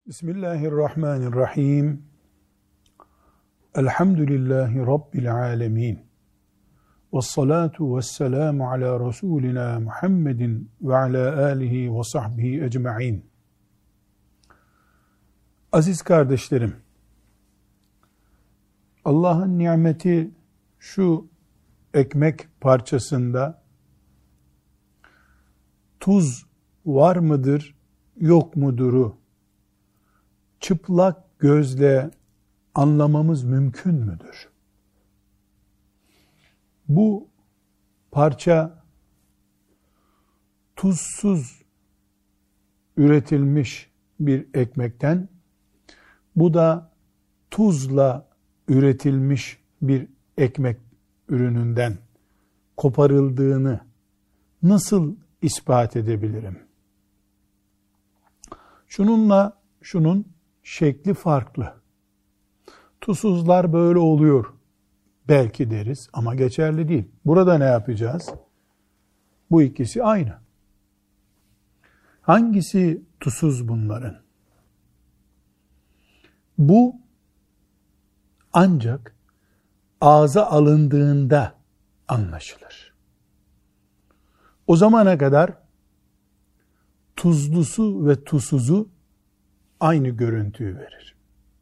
Bismillahirrahmanirrahim. Elhamdülillahi Rabbil alemin. Vessalatu vesselamu ala Resulina Muhammedin ve ala alihi ve sahbihi ecma'in. Aziz kardeşlerim, Allah'ın nimeti şu ekmek parçasında tuz var mıdır, yok muduru çıplak gözle anlamamız mümkün müdür? Bu parça tuzsuz üretilmiş bir ekmekten, bu da tuzla üretilmiş bir ekmek ürününden koparıldığını nasıl ispat edebilirim? Şununla şunun şekli farklı. Tuzsuzlar böyle oluyor belki deriz ama geçerli değil. Burada ne yapacağız? Bu ikisi aynı. Hangisi tuzsuz bunların? Bu ancak ağza alındığında anlaşılır. O zamana kadar tuzlusu ve tuzsuzu aynı görüntüyü verir.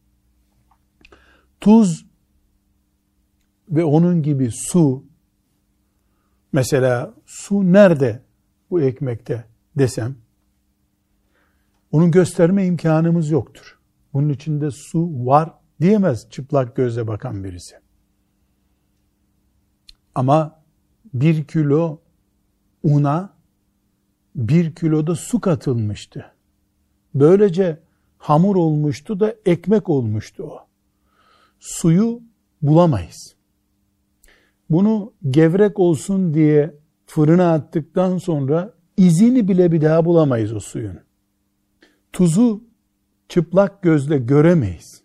Tuz ve onun gibi su, mesela su nerede bu ekmekte desem, onu gösterme imkanımız yoktur. Bunun içinde su var diyemez çıplak gözle bakan birisi. Ama 1 kilo una 1 kilo da su katılmıştı. Böylece hamur olmuştu da ekmek olmuştu o. Suyu bulamayız. Bunu gevrek olsun diye fırına attıktan sonra izini bile bir daha bulamayız o suyun. Tuzu çıplak gözle göremeyiz.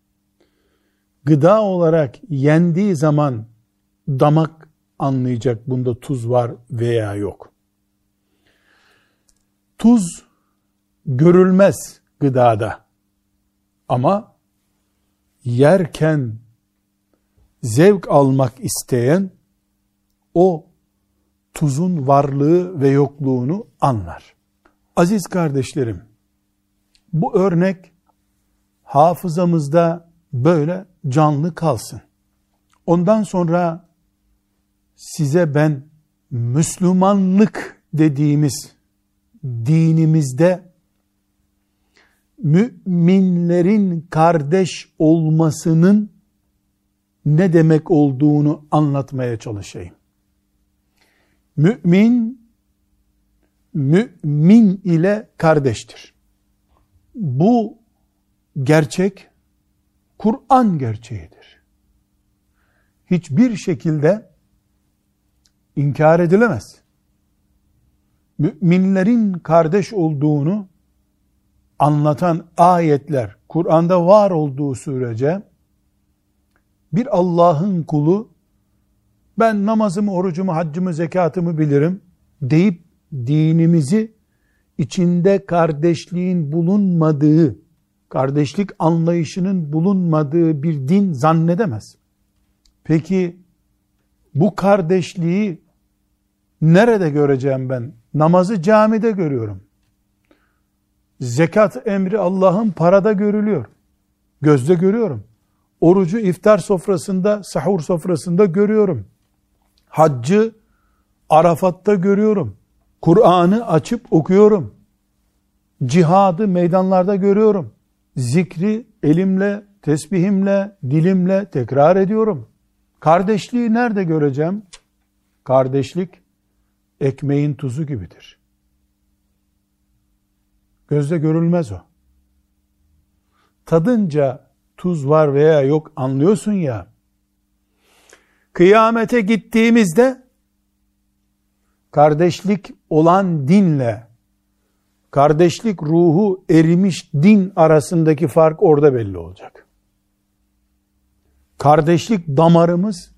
Gıda olarak yendiği zaman damak anlayacak bunda tuz var veya yok. Tuz görülmez gıdada. Ama yerken zevk almak isteyen o tuzun varlığı ve yokluğunu anlar. Aziz kardeşlerim, bu örnek hafızamızda böyle canlı kalsın. Ondan sonra size ben Müslümanlık dediğimiz dinimizde müminlerin kardeş olmasının ne demek olduğunu anlatmaya çalışayım. Mümin ile kardeştir. Bu gerçek Kur'an gerçeğidir. Hiçbir şekilde inkar edilemez. Müminlerin kardeş olduğunu anlatan ayetler Kur'an'da var olduğu sürece bir Allah'ın kulu ben namazımı, orucumu, haccımı, zekatımı bilirim deyip dinimizi içinde kardeşliğin bulunmadığı, kardeşlik anlayışının bulunmadığı bir din zannedemez. Peki bu kardeşliği nerede göreceğim ben? Namazı camide görüyorum. Zekat emri Allah'ın parada görülüyor. Gözle görüyorum. Orucu iftar sofrasında, sahur sofrasında görüyorum. Haccı Arafat'ta görüyorum. Kur'an'ı açıp okuyorum. Cihadı meydanlarda görüyorum. Zikri elimle, tesbihimle, dilimle tekrar ediyorum. Kardeşliği nerede göreceğim? Kardeşlik ekmeğin tuzu gibidir. Gözle görülmez o. Tadınca tuz var veya yok anlıyorsun ya. Kıyamete gittiğimizde kardeşlik olan dinle kardeşlik ruhu erimiş din arasındaki fark orada belli olacak. Kardeşlik damarımız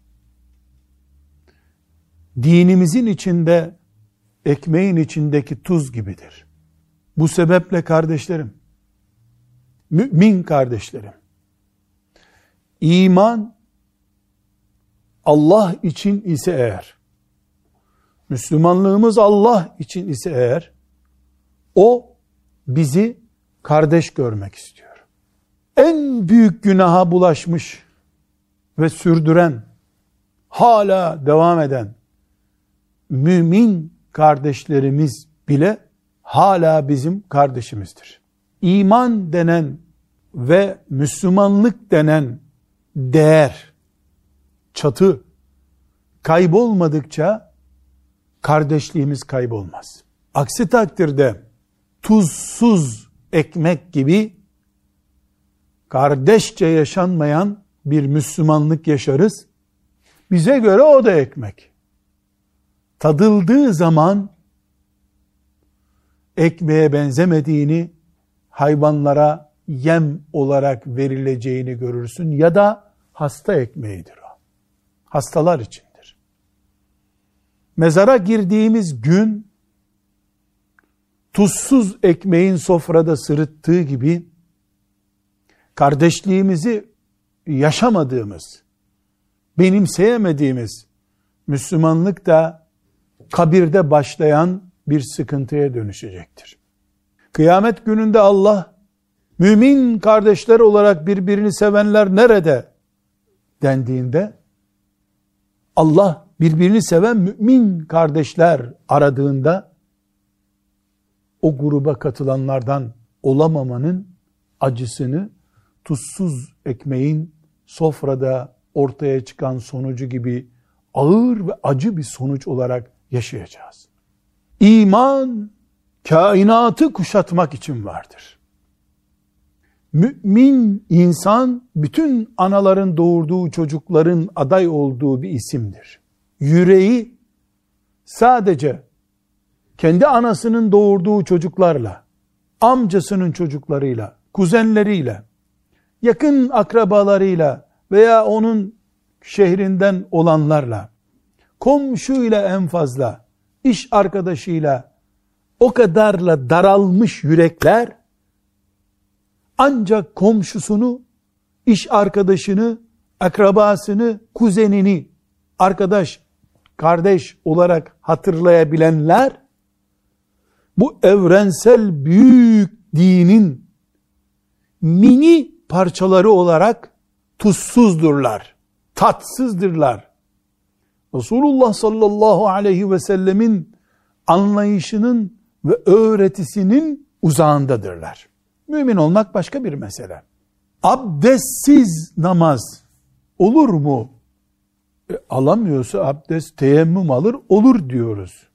dinimizin içinde, ekmeğin içindeki tuz gibidir. Bu sebeple kardeşlerim, Mümin kardeşlerim, iman Allah için ise eğer, Müslümanlığımız Allah için ise eğer, o bizi kardeş görmek istiyor. En büyük günaha bulaşmış ve sürdüren, hala devam eden mümin kardeşlerimiz bile hala bizim kardeşimizdir. İman denen ve Müslümanlık denen değer, çatı kaybolmadıkça kardeşliğimiz kaybolmaz. Aksi takdirde tuzsuz ekmek gibi kardeşçe yaşanmayan bir Müslümanlık yaşarız. Bize göre o da ekmek. Tadıldığı zaman ekmeğe benzemediğini, hayvanlara yem olarak verileceğini görürsün ya da hasta ekmeğidir o. Hastalar içindir. Mezara girdiğimiz gün tuzsuz ekmeğin sofrada sırıttığı gibi kardeşliğimizi yaşamadığımız, benimseyemediğimiz Müslümanlık da kabirde başlayan bir sıkıntıya dönüşecektir. Kıyamet gününde Allah, mümin kardeşler olarak birbirini sevenler nerede dendiğinde, Allah birbirini seven mümin kardeşler aradığında, o gruba katılanlardan olamamanın acısını tuzsuz ekmeğin sofrada ortaya çıkan sonucu gibi ağır ve acı bir sonuç olarak yaşayacağız. İman, kainatı kuşatmak için vardır. Mümin insan, bütün anaların doğurduğu çocukların aday olduğu bir isimdir. Yüreği sadece kendi anasının doğurduğu çocuklarla, amcasının çocuklarıyla, kuzenleriyle, yakın akrabalarıyla veya onun şehrinden olanlarla, komşuyla en fazla, iş arkadaşıyla, o kadarla daralmış yürekler, ancak komşusunu, iş arkadaşını, akrabasını, kuzenini, arkadaş, kardeş olarak hatırlayabilenler, bu evrensel büyük dinin mini parçaları olarak tuzsuzdurlar, tatsızdırlar. Resulullah sallallahu aleyhi ve sellemin anlayışının ve öğretisinin uzağındadırlar. Mümin olmak başka bir mesele. Abdestsiz namaz olur mu? Alamıyorsa abdest, teyemmüm alır, olur diyoruz.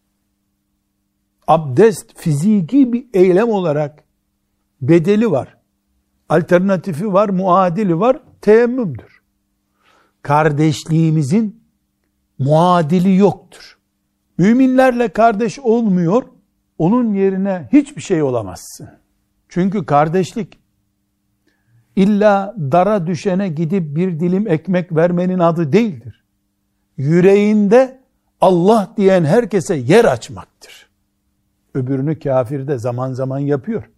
Abdest fiziki bir eylem olarak bedeli var. Alternatifi var, muadili var, teyemmümdür. Kardeşliğimizin muadili yoktur. Müminlerle kardeş olmuyor, onun yerine hiçbir şey olamazsın. Çünkü kardeşlik, illa dara düşene gidip bir dilim ekmek vermenin adı değildir. Yüreğinde Allah diyen herkese yer açmaktır. Öbürünü kafir de zaman zaman yapıyor.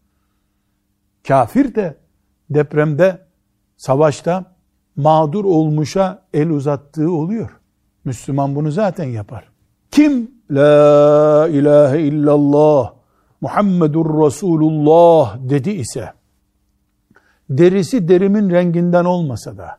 Kafir de depremde, savaşta mağdur olmuşa el uzattığı oluyor. Müslüman bunu zaten yapar. Kim la ilahe illallah Muhammedur Resulullah dedi ise, derisi derimin renginden olmasa da,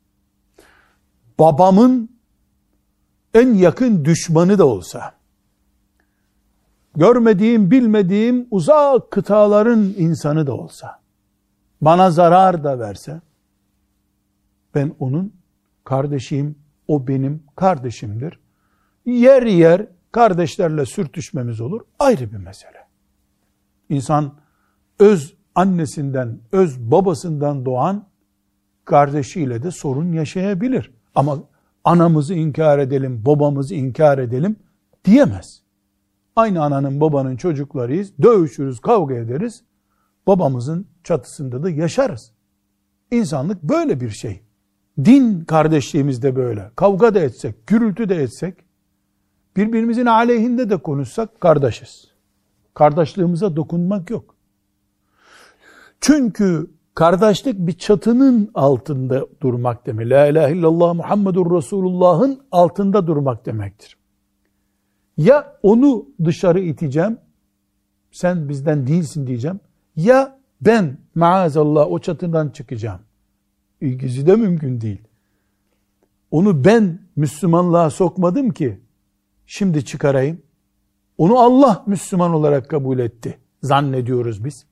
babamın en yakın düşmanı da olsa, görmediğim, bilmediğim uzak kıtaların insanı da olsa, bana zarar da verse, ben onun kardeşiyim, o benim kardeşimdir. Yer yer kardeşlerle sürtüşmemiz olur, ayrı bir mesele. İnsan öz annesinden, öz babasından doğan kardeşiyle de sorun yaşayabilir. Ama anamızı inkar edelim, babamızı inkar edelim diyemez. Aynı ananın babanın çocuklarıyız, dövüşürüz, kavga ederiz. Babamızın çatısında da yaşarız. İnsanlık böyle bir şey. Din kardeşliğimiz de böyle. Kavga da etsek, gürültü de etsek, birbirimizin aleyhinde de konuşsak kardeşiz. Kardeşliğimize dokunmak yok. Çünkü Kardeşlik bir çatının altında durmak demek. La ilahe illallah Muhammedur Resulullah'ın altında durmak demektir. Ya onu dışarı iteceğim, sen bizden değilsin diyeceğim, ya ben maazallah o çatından çıkacağım. İkisi de mümkün değil. Onu ben Müslümanlığa sokmadım ki şimdi çıkarayım. Onu Allah Müslüman olarak kabul etti zannediyoruz biz.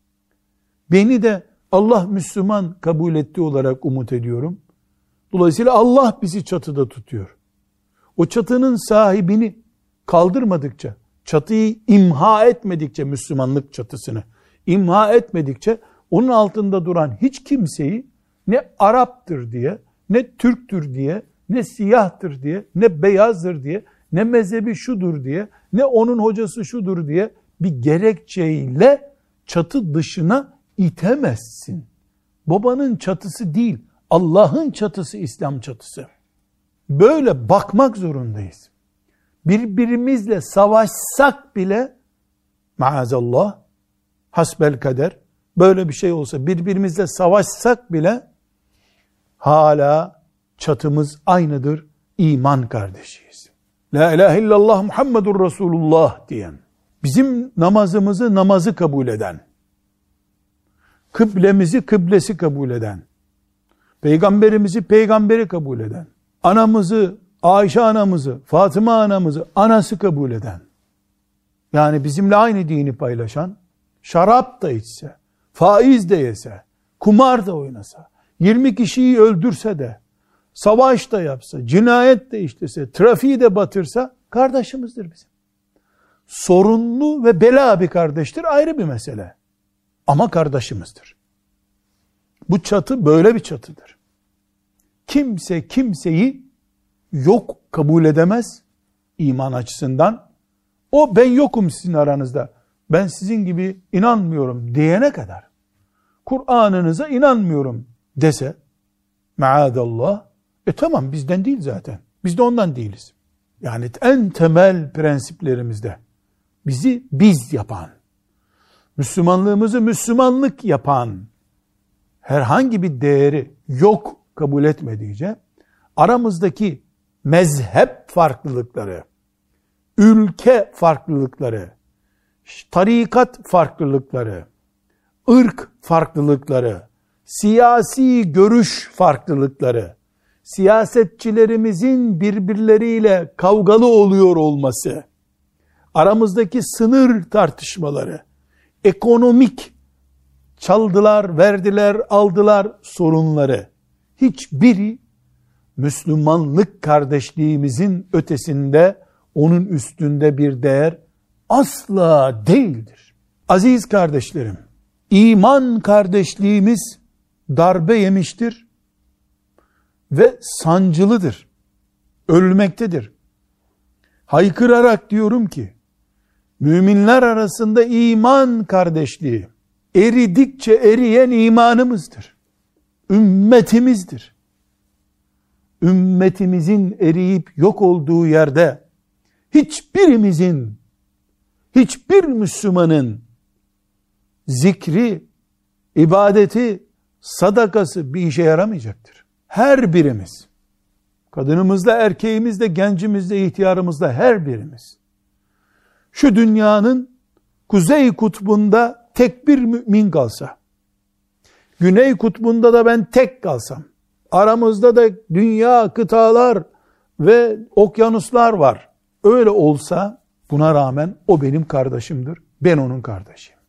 Beni de Allah Müslüman kabul etti olarak umut ediyorum. Dolayısıyla Allah bizi çatıda tutuyor. O çatının sahibini kaldırmadıkça, çatıyı imha etmedikçe, Müslümanlık çatısını imha etmedikçe onun altında duran hiç kimseyi ne Arap'tır diye, ne Türk'tür diye, ne siyahtır diye, ne beyazdır diye, ne mezhebi şudur diye, ne onun hocası şudur diye bir gerekçeyle çatı dışına itemezsin. Babanın çatısı değil, Allah'ın çatısı İslam çatısı. Böyle bakmak zorundayız. Birbirimizle savaşsak bile maazallah, hasbel kader, böyle bir şey olsa birbirimizle savaşsak bile hala çatımız aynıdır, iman kardeşiyiz. La ilahe illallah Muhammedur Resulullah diyen, bizim namazımızı namazı kabul eden, kıblemizi kıblesi kabul eden, peygamberimizi peygamberi kabul eden, anamızı, Ayşe anamızı, Fatıma anamızı anası kabul eden, yani bizimle aynı dini paylaşan, şarap da içse, faiz de yese, kumar da oynasa, 20 kişiyi öldürse de, savaş da yapsa, cinayet de işlese, trafiği de batırsa kardeşimizdir bizim. Sorunlu ve bela bir kardeştir, ayrı bir mesele. Ama kardeşimizdir. Bu çatı böyle bir çatıdır. Kimse kimseyi yok kabul edemez iman açısından. O ben yokum sizin aranızda, ben sizin gibi inanmıyorum diyene kadar, Kur'an'ınıza inanmıyorum dese, maadallah, tamam bizden değil zaten. Biz de ondan değiliz. Yani en temel prensiplerimizde bizi biz yapan, Müslümanlığımızı Müslümanlık yapan herhangi bir değeri yok kabul etmediğince aramızdaki mezhep farklılıkları, ülke farklılıkları, tarikat farklılıkları, ırk farklılıkları, siyasi görüş farklılıkları, siyasetçilerimizin birbirleriyle kavgalı oluyor olması, aramızdaki sınır tartışmaları, ekonomik çaldılar, verdiler, aldılar sorunları, hiçbiri Müslümanlık kardeşliğimizin ötesinde, onun üstünde bir değer asla değildir. Aziz kardeşlerim, iman kardeşliğimiz darbe yemiştir ve sancılıdır, ölmektedir. Haykırarak diyorum ki, müminler arasında iman kardeşliği, eridikçe eriyen imanımızdır. Ümmetimizdir. Ümmetimizin eriyip yok olduğu yerde, hiçbirimizin, hiçbir Müslümanın zikri, ibadeti, sadakası bir işe yaramayacaktır. Her birimiz, kadınımızda, erkeğimizde, gencimizde, ihtiyarımızda her birimiz, şu dünyanın kuzey kutbunda tek bir mümin kalsa, güney kutbunda da ben tek kalsam, aramızda da dünya, kıtalar ve okyanuslar var. Öyle olsa, buna rağmen o benim kardeşimdir, ben onun kardeşiyim.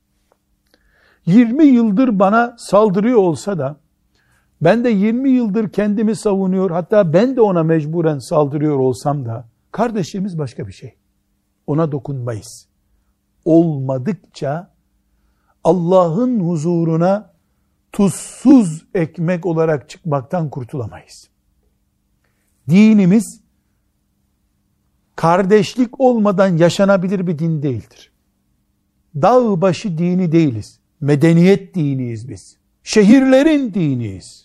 20 yıldır bana saldırıyor olsa da, ben de 20 yıldır kendimi savunuyor, hatta ben de ona mecburen saldırıyor olsam da, kardeşliğimiz başka bir şey. Ona dokunmayız. Olmadıkça, Allah'ın huzuruna tuzsuz ekmek olarak çıkmaktan kurtulamayız. Dinimiz, kardeşlik olmadan yaşanabilir bir din değildir. Dağ başı dini değiliz. Medeniyet diniyiz biz. Şehirlerin diniyiz.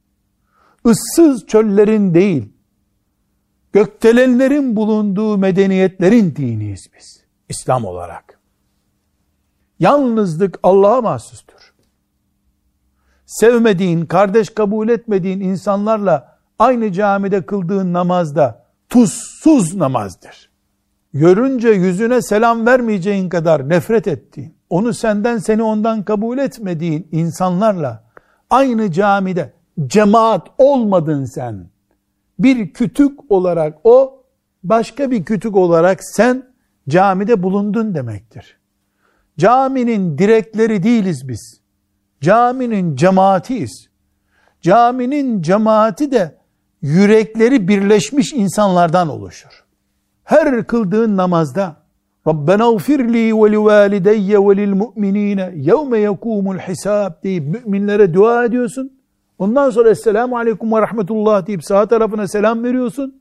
Issız çöllerin değil, gökdelenlerin bulunduğu medeniyetlerin diniyiz biz. İslam olarak. Yalnızlık Allah'a mahsustur. sevmediğin, kardeş kabul etmediğin insanlarla aynı camide kıldığın namazda tuzsuz namazdır. Görünce yüzüne selam vermeyeceğin kadar nefret ettiğin, onu senden, seni ondan kabul etmediğin insanlarla aynı camide cemaat olmadın sen. Bir kütük olarak o, başka bir kütük olarak sen camide bulundun demektir. Caminin direkleri değiliz biz. Caminin cemaatiyiz. Caminin cemaati de yürekleri birleşmiş insanlardan oluşur. Her kıldığın namazda Rabbena gfirli ve li valideyye ve lil mu'minine yevme yekumul hisab deyip müminlere dua ediyorsun. Ondan sonra Esselamu Aleyküm ve Rahmetullah deyip sağ tarafına selam veriyorsun.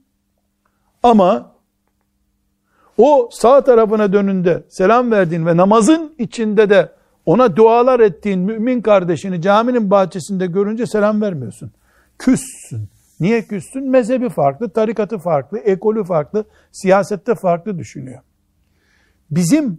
Ama o sağ tarafına dönünde selam verdiğin ve namazın içinde de ona dualar ettiğin mümin kardeşini caminin bahçesinde görünce selam vermiyorsun. Küssün. Niye küssün? Mezhebi farklı, tarikatı farklı, ekolü farklı, siyasette farklı düşünüyor. Bizim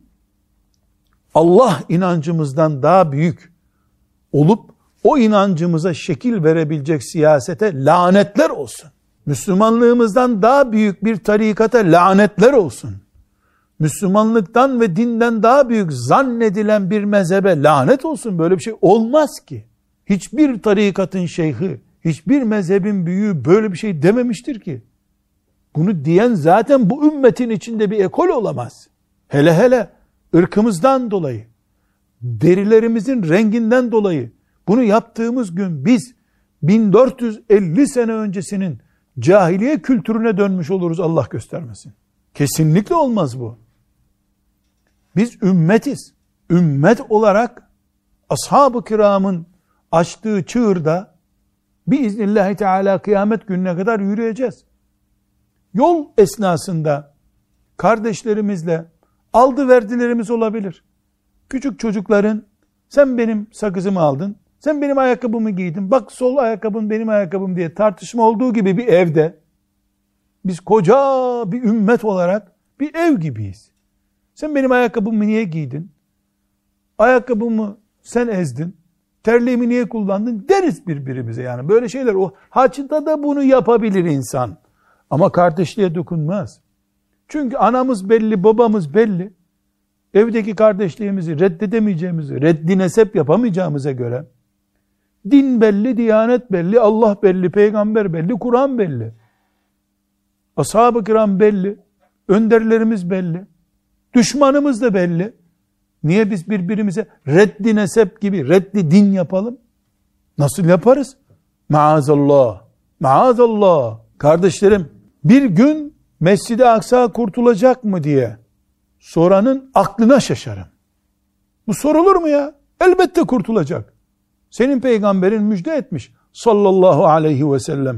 Allah inancımızdan daha büyük olup o inancımıza şekil verebilecek siyasete lanetler olsun. Müslümanlığımızdan daha büyük bir tarikata lanetler olsun. Müslümanlıktan ve dinden daha büyük zannedilen bir mezhebe lanet olsun. Böyle bir şey olmaz ki. Hiçbir tarikatın şeyhi, hiçbir mezhebin büyüğü böyle bir şey dememiştir ki. Bunu diyen zaten bu ümmetin içinde bir ekol olamaz. Hele hele ırkımızdan dolayı, derilerimizin renginden dolayı bunu yaptığımız gün biz 1450 sene öncesinin cahiliye kültürüne dönmüş oluruz, Allah göstermesin. Kesinlikle olmaz bu. Biz ümmetiz. Ümmet olarak ashab-ı kiramın açtığı çığırda biiznillahü teala kıyamet gününe kadar yürüyeceğiz. Yol esnasında kardeşlerimizle aldı verdilerimiz olabilir. Küçük çocukların sen benim sakızımı aldın, sen benim ayakkabımı giydin, bak sol ayakkabın benim ayakkabım diye tartışma olduğu gibi bir evde biz koca bir ümmet olarak bir ev gibiyiz. Sen benim ayakkabımı niye giydin? Ayakkabımı sen ezdin. Terliğimi niye kullandın? Deriz birbirimize yani. Böyle şeyler, o haçta da bunu yapabilir insan. Ama kardeşliğe dokunmaz. Çünkü anamız belli, babamız belli. Evdeki kardeşliğimizi reddedemeyeceğimizi, reddi nesep yapamayacağımıza göre din belli, diyanet belli, Allah belli, peygamber belli, Kur'an belli. Ashab-ı kiram belli, önderlerimiz belli, düşmanımız da belli. Niye biz birbirimize reddi nesep gibi reddi din yapalım? Nasıl yaparız? Maazallah, maazallah. Kardeşlerim, bir gün Mescid-i Aksa kurtulacak mı diye soranın aklına şaşarım. Bu sorulur mu ya? Elbette kurtulacak. Senin peygamberin müjde etmiş sallallahu aleyhi ve sellem.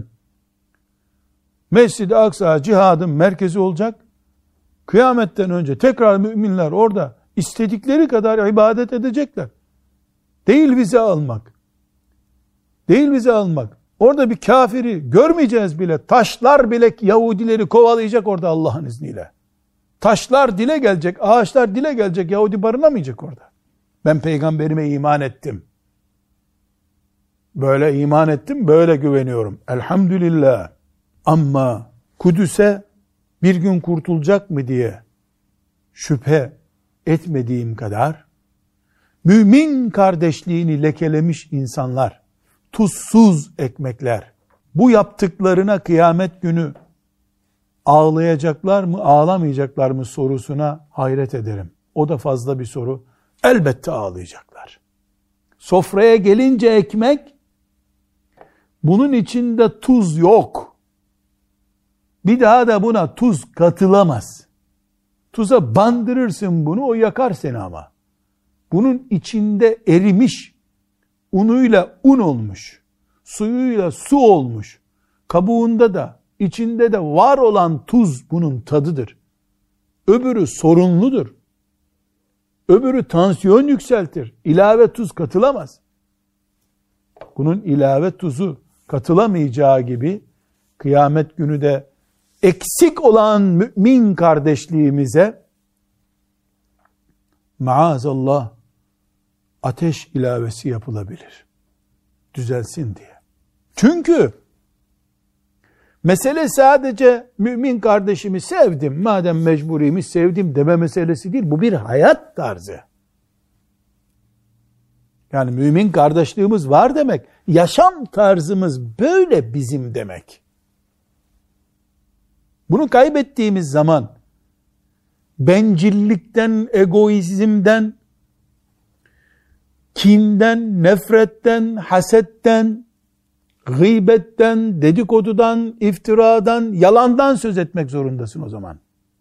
Mescid-i Aksa cihadın merkezi olacak. Kıyametten önce tekrar müminler orada istedikleri kadar ibadet edecekler. Değil vize almak. Değil vize almak. Orada bir kafiri görmeyeceğiz bile. Taşlar bile Yahudileri kovalayacak orada Allah'ın izniyle. Taşlar dile gelecek, ağaçlar dile gelecek. Yahudi barınamayacak orada. Ben peygamberime iman ettim. Böyle iman ettim, böyle güveniyorum. Elhamdülillah. Ama Kudüs'e bir gün kurtulacak mı diye şüphe etmediğim kadar mümin kardeşliğini lekelemiş insanlar, tuzsuz ekmekler, bu yaptıklarına kıyamet günü ağlayacaklar mı, ağlamayacaklar mı sorusuna hayret ederim. O da fazla bir soru. Elbette ağlayacaklar. Sofraya gelince ekmek, bunun içinde tuz yok. Bir daha da buna tuz katılamaz. Tuza bandırırsın bunu, o yakar seni ama. Bunun içinde erimiş, unuyla un olmuş, suyuyla su olmuş, kabuğunda da, içinde de var olan tuz bunun tadıdır. Öbürü sorunludur. Öbürü tansiyon yükseltir. İlave tuz katılamaz. Bunun ilave tuzu katılamayacağı gibi kıyamet günü de eksik olan mümin kardeşliğimize maazallah ateş ilavesi yapılabilir. düzelsin diye. Çünkü mesele sadece mümin kardeşimi sevdim, madem mecburiymiş sevdim deme meselesi değil. Bu bir hayat tarzı. Yani mümin kardeşliğimiz var demek, yaşam tarzımız böyle bizim demek. Bunu kaybettiğimiz zaman bencillikten, egoizmden, kinden, nefretten, hasetten, gıybetten, dedikodudan, iftiradan, yalandan söz etmek zorundasın o zaman.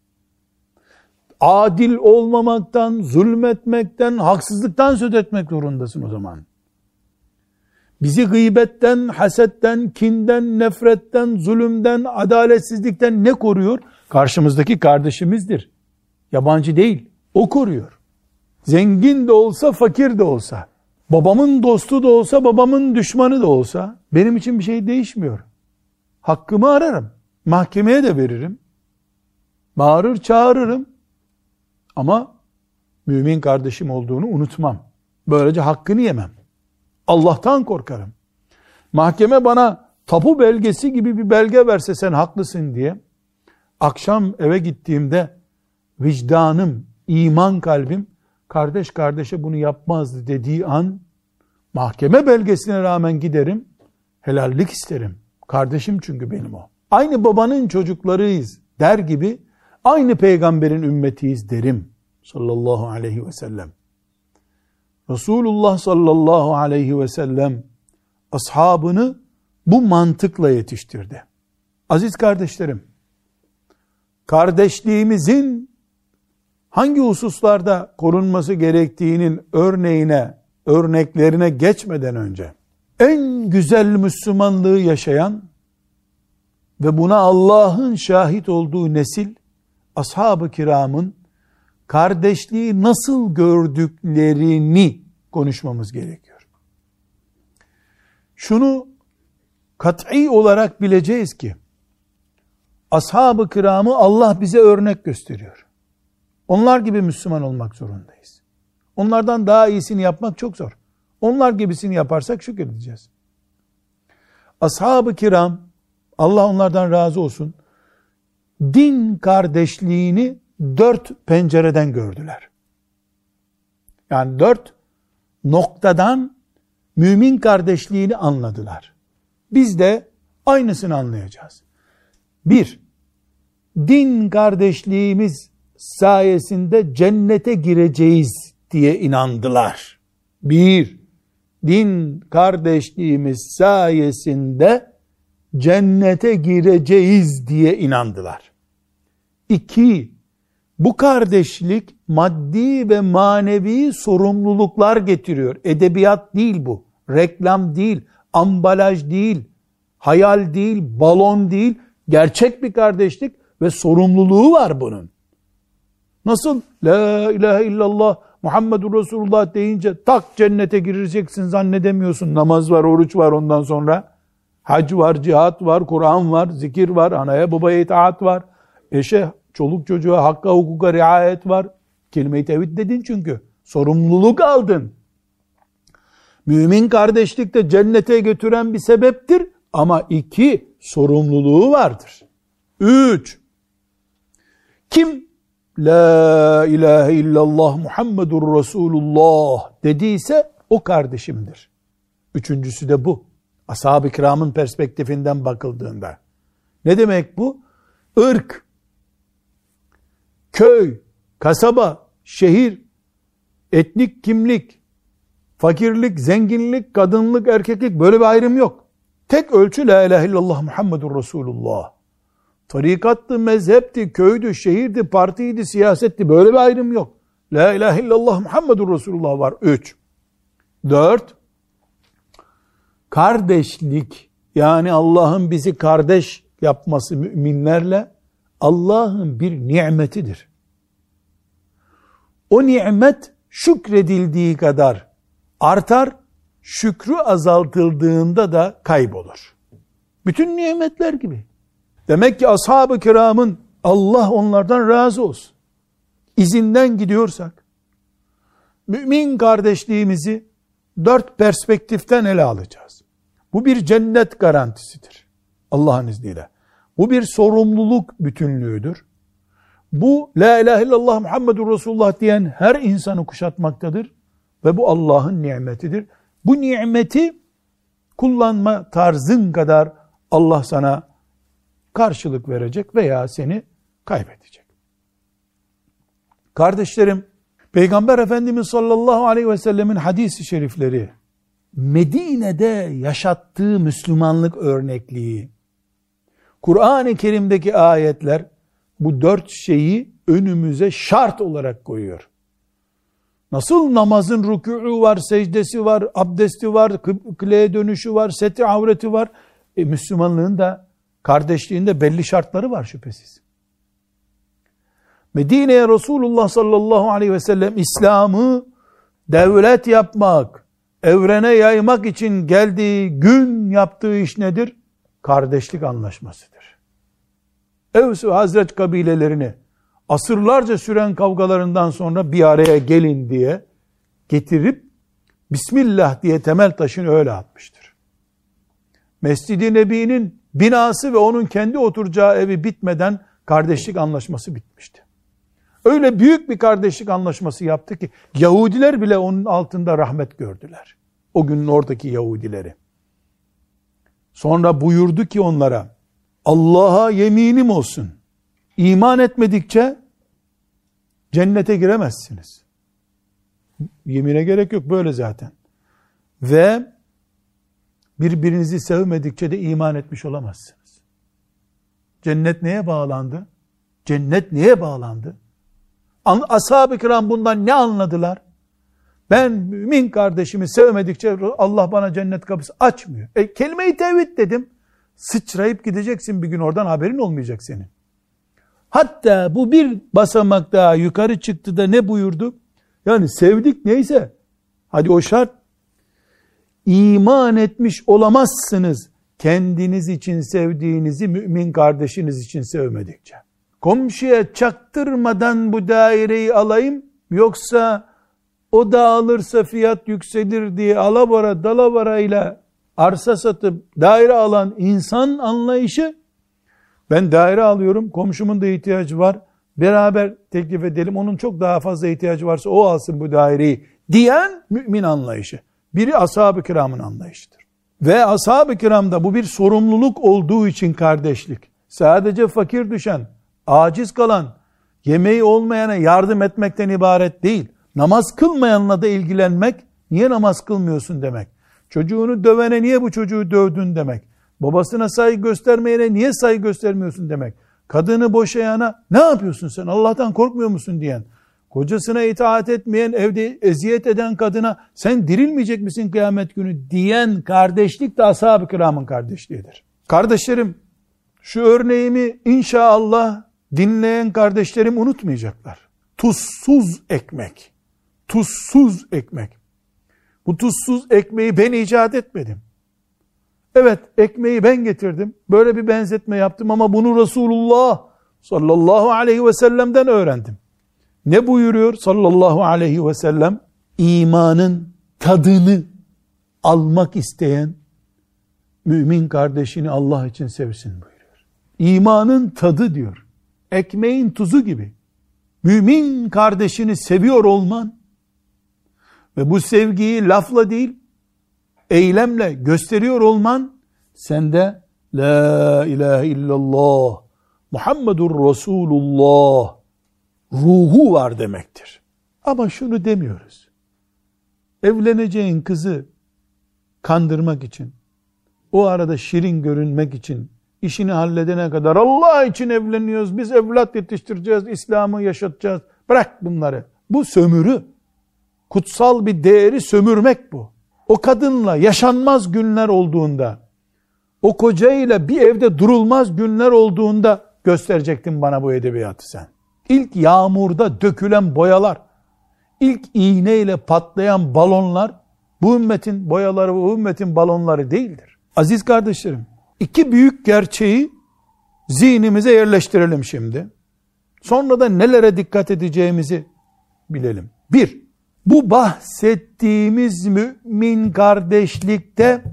Adil olmamaktan, zulmetmekten, haksızlıktan söz etmek zorundasın o zaman. Bizi gıybetten, hasetten, kinden, nefretten, zulümden, adaletsizlikten ne koruyor? Karşımızdaki kardeşimizdir. Yabancı değil, o koruyor. Zengin de olsa, fakir de olsa, babamın dostu da olsa, babamın düşmanı da olsa, benim için bir şey değişmiyor. Hakkımı ararım, mahkemeye de veririm, bağırır çağırırım, ama mümin kardeşim olduğunu unutmam. Böylece hakkını yemem. Allah'tan korkarım. Mahkeme bana tapu belgesi gibi bir belge verse sen haklısın diye, akşam eve gittiğimde vicdanım, iman kalbim, kardeş kardeşe bunu yapmazdı dediği an, mahkeme belgesine rağmen giderim, helallik isterim. Kardeşim çünkü benim o. Aynı babanın çocuklarıyız der gibi, aynı peygamberin ümmetiyiz derim. Sallallahu aleyhi ve sellem. Resulullah sallallahu aleyhi ve sellem ashabını bu mantıkla yetiştirdi. Aziz kardeşlerim, kardeşliğimizin hangi hususlarda korunması gerektiğinin örneklerine geçmeden önce, en güzel Müslümanlığı yaşayan ve buna Allah'ın şahit olduğu nesil, ashab-ı kiramın kardeşliği nasıl gördüklerini konuşmamız gerekiyor. Şunu kat'i olarak bileceğiz ki, ashab-ı kiramı Allah bize örnek gösteriyor. Onlar gibi Müslüman olmak zorundayız. Onlardan daha iyisini yapmak çok zor. Onlar gibisini yaparsak şükredeceğiz. Ashab-ı kiram, Allah onlardan razı olsun, din kardeşliğini 4 pencereden gördüler. Yani 4 noktadan mümin kardeşliğini anladılar. Biz de aynısını anlayacağız. 1. Din kardeşliğimiz sayesinde cennete gireceğiz diye inandılar. 1. Din kardeşliğimiz sayesinde cennete gireceğiz diye inandılar. 2. Bu kardeşlik maddi ve manevi sorumluluklar getiriyor. Edebiyat değil bu. Reklam değil, ambalaj değil, hayal değil, balon değil. Gerçek bir kardeşlik ve sorumluluğu var bunun. Nasıl? La ilahe illallah Muhammedur Resulullah deyince tak cennete gireceksin zannedemiyorsun. Namaz var, oruç var ondan sonra. Hac var, cihat var, Kur'an var, zikir var, anaya babaya itaat var. Eşe, çoluk çocuğa, hakka hukuka riayet var. Kelime-i tevhid dedin çünkü. Sorumluluk aldın. Mümin kardeşlik de cennete götüren bir sebeptir. Ama 2, sorumluluğu vardır. 3, kim La ilahe illallah Muhammedur Resulullah dediyse o kardeşimdir. 3.'sü de bu. Ashab-ı kiramın perspektifinden bakıldığında. Ne demek bu? Irk, köy, kasaba, şehir, etnik kimlik, fakirlik, zenginlik, kadınlık, erkeklik böyle bir ayrım yok. Tek ölçü la ilahe illallah Muhammedur Resulullah. Tarikattı, mezhepti, köydü, şehirdi, partiydi, siyasetti böyle bir ayrım yok. La ilahe illallah Muhammedur Resulullah var. 3. 4. Kardeşlik, yani Allah'ın bizi kardeş yapması müminlerle Allah'ın bir nimetidir. O nimet şükredildiği kadar artar, şükrü azaltıldığında da kaybolur. Bütün nimetler gibi. Demek ki ashab-ı kiramın Allah onlardan razı olsun izinden gidiyorsak, mümin kardeşliğimizi 4 perspektiften ele alacağız. Bu bir cennet garantisidir. Allah'ın izniyle. Bu bir sorumluluk bütünlüğüdür. Bu la ilahe illallah Muhammedur Resulullah diyen her insanı kuşatmaktadır. Ve bu Allah'ın nimetidir. Bu nimeti kullanma tarzın kadar Allah sana karşılık verecek veya seni kaybedecek. Kardeşlerim, Peygamber Efendimiz sallallahu aleyhi ve sellemin hadis-i şerifleri, Medine'de yaşattığı Müslümanlık örnekliği, Kur'an-ı Kerim'deki ayetler bu 4 şeyi önümüze şart olarak koyuyor. Nasıl namazın rükû'u var, secdesi var, abdesti var, kıbleye dönüşü var, seti avreti var. Müslümanlığın da, kardeşliğin de belli şartları var şüphesiz. Medine'ye Resulullah sallallahu aleyhi ve sellem İslam'ı devlet yapmak, evrene yaymak için geldiği gün yaptığı iş nedir? Kardeşlik anlaşmasıdır. Evs ve Hazreç kabilelerini asırlarca süren kavgalarından sonra bir araya gelin diye getirip Bismillah diye temel taşını öyle atmıştır. Mescid-i Nebi'nin binası ve onun kendi oturacağı evi bitmeden kardeşlik anlaşması bitmişti. Öyle büyük bir kardeşlik anlaşması yaptı ki Yahudiler bile onun altında rahmet gördüler. O günün oradaki Yahudileri. Sonra buyurdu ki onlara, Allah'a yeminim olsun, İman etmedikçe cennete giremezsiniz. Yemine gerek yok, böyle zaten. Ve birbirinizi sevmedikçe de iman etmiş olamazsınız. Cennet neye bağlandı? Cennet neye bağlandı? Ashab-ı kiram bundan ne anladılar? Ben mümin kardeşimi sevmedikçe Allah bana cennet kapısı açmıyor. Kelime-i tevhid dedim. Sıçrayıp gideceksin bir gün, oradan haberin olmayacak senin. Hatta bu bir basamak daha yukarı çıktı da ne buyurdu? Yani sevdik neyse, hadi o şart. İman etmiş olamazsınız kendiniz için sevdiğinizi mümin kardeşiniz için sevmedikçe. Komşuya çaktırmadan bu daireyi alayım, yoksa o da alırsa fiyat yükselir diye alabora dalavarayla arsa satıp daire alan insan anlayışı, ben daire alıyorum, komşumun da ihtiyacı var, beraber teklif edelim, onun çok daha fazla ihtiyacı varsa o alsın bu daireyi diyen mümin anlayışı. Biri ashab-ı kiramın anlayışıdır. Ve ashab-ı kiramda bu bir sorumluluk olduğu için kardeşlik, sadece fakir düşen, aciz kalan, yemeği olmayana yardım etmekten ibaret değil. Namaz kılmayanla da ilgilenmek, niye namaz kılmıyorsun demek. Çocuğunu dövene niye bu çocuğu dövdün demek. Babasına saygı göstermeyene niye saygı göstermiyorsun demek. Kadını boşayana ne yapıyorsun sen, Allah'tan korkmuyor musun diyen. Kocasına itaat etmeyen, evde eziyet eden kadına sen dirilmeyecek misin kıyamet günü diyen kardeşlik de ashab-ı kiramın kardeşliğidir. Kardeşlerim, şu örneğimi inşallah dinleyen kardeşlerim unutmayacaklar. Tuzsuz ekmek. Tuzsuz ekmek. Bu tuzsuz ekmeği ben icat etmedim. Evet, ekmeği ben getirdim. Böyle bir benzetme yaptım ama bunu Resulullah sallallahu aleyhi ve sellem'den öğrendim. Ne buyuruyor sallallahu aleyhi ve sellem? İmanın tadını almak isteyen mümin kardeşini Allah için sevsin buyuruyor. İmanın tadı diyor. Ekmeğin tuzu gibi. Mümin kardeşini seviyor olman ve bu sevgiyi lafla değil, eylemle gösteriyor olman, sende la ilahe illallah Muhammedur Resulullah ruhu var demektir. Ama şunu demiyoruz. Evleneceğin kızı kandırmak için, o arada şirin görünmek için, işini halledene kadar Allah için evleniyoruz, biz evlat yetiştireceğiz, İslam'ı yaşatacağız. Bırak bunları. Bu sömürü. Kutsal bir değeri sömürmek bu. O kadınla yaşanmaz günler olduğunda, o kocayla bir evde durulmaz günler olduğunda gösterecektin bana bu edebiyatı sen. İlk yağmurda dökülen boyalar, ilk iğneyle patlayan balonlar, bu ümmetin boyaları, bu ümmetin balonları değildir. Aziz kardeşlerim, iki büyük gerçeği zihnimize yerleştirelim şimdi. Sonra da nelere dikkat edeceğimizi bilelim. Bir, bu bahsettiğimiz mümin kardeşlikte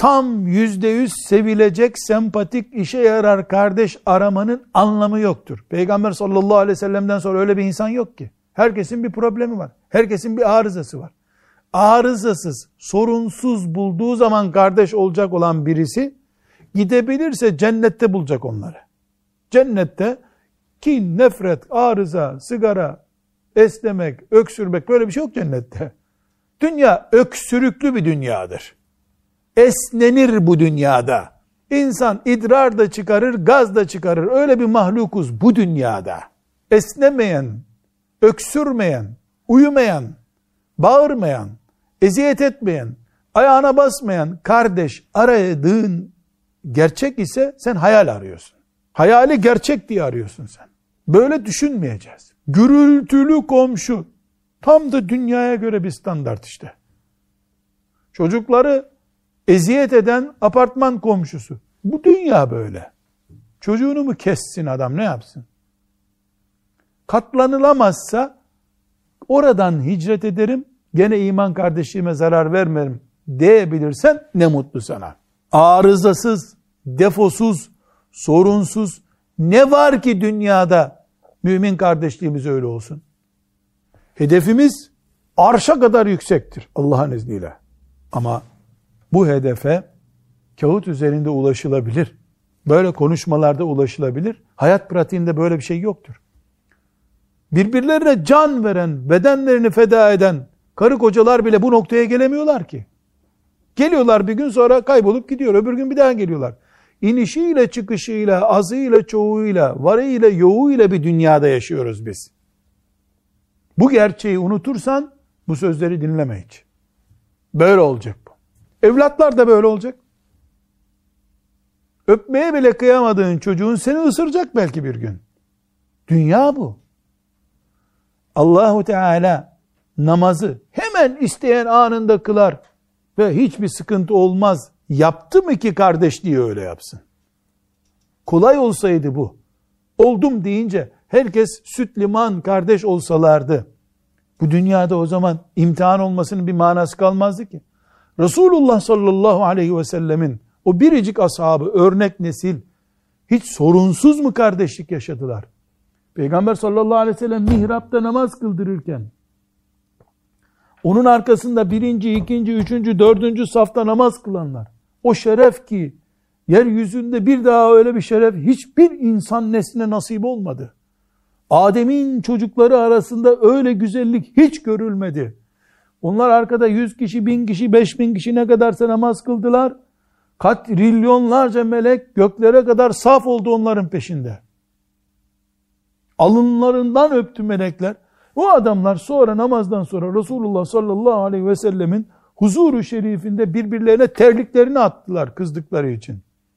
tam %100 sevilecek, sempatik, işe yarar kardeş aramanın anlamı yoktur. Peygamber sallallahu aleyhi ve sellem'den sonra öyle bir insan yok ki. Herkesin bir problemi var. Herkesin bir arızası var. Arızasız, sorunsuz bulduğu zaman kardeş olacak olan birisi gidebilirse cennette bulacak onları. Cennette kin, nefret, arıza, sigara, esnemek, öksürmek böyle bir şey yok cennette. Dünya öksürüklü bir dünyadır. Esnenir bu dünyada. İnsan idrar da çıkarır, gaz da çıkarır. Öyle bir mahlukuz bu dünyada. Esnemeyen, öksürmeyen, uyumayan, bağırmayan, eziyet etmeyen, ayağına basmayan kardeş aradığın gerçek ise sen hayal arıyorsun. Hayali gerçek diye arıyorsun sen. Böyle düşünmeyeceğiz. Gürültülü komşu. Tam da dünyaya göre bir standart işte. Çocukları eziyet eden apartman komşusu. Bu dünya böyle. Çocuğunu mu kessin adam, ne yapsın? Katlanılamazsa oradan hicret ederim, gene iman kardeşliğime zarar vermerim diyebilirsen ne mutlu sana. Arızasız, defosuz, sorunsuz ne var ki dünyada mümin kardeşliğimiz öyle olsun. Hedefimiz arşa kadar yüksektir Allah'ın izniyle. Ama bu hedefe kağıt üzerinde ulaşılabilir. Böyle konuşmalarda ulaşılabilir. Hayat pratiğinde böyle bir şey yoktur. Birbirlerine can veren, bedenlerini feda eden karı kocalar bile bu noktaya gelemiyorlar ki. Geliyorlar bir gün sonra kaybolup gidiyor. Öbür gün bir daha geliyorlar. İnişiyle çıkışıyla, azıyla çoğuyla, varıyla yoğuyla bir dünyada yaşıyoruz biz. Bu gerçeği unutursan bu sözleri dinleme hiç. Böyle olacak bu. Evlatlar da böyle olacak. Öpmeye bile kıyamadığın çocuğun seni ısıracak belki bir gün. Dünya bu. Allahu Teala namazı hemen isteyen anında kılar ve hiçbir sıkıntı olmaz. Yaptı mı ki kardeşliği öyle yapsın? Kolay olsaydı bu. Oldum deyince herkes süt liman kardeş olsalardı, bu dünyada o zaman imtihan olmasının bir manası kalmazdı ki. Resulullah sallallahu aleyhi ve sellemin o biricik ashabı, örnek nesil, hiç sorunsuz mu kardeşlik yaşadılar? Peygamber sallallahu aleyhi ve sellem mihrapta namaz kıldırırken, onun arkasında 1., 2., 3., 4. safta namaz kılanlar, o şeref ki, yeryüzünde bir daha öyle bir şeref hiçbir insan nesline nasip olmadı. Adem'in çocukları arasında öyle güzellik hiç görülmedi. Onlar arkada 100 kişi, 1000 kişi, 5000 kişi ne kadarsa namaz kıldılar. Trilyonlarca melek göklere kadar saf oldu onların peşinde. Alınlarından öptü melekler. O adamlar sonra namazdan sonra Resulullah sallallahu aleyhi ve sellemin huzuru şerifinde birbirlerine terliklerini attılar kızdıkları için.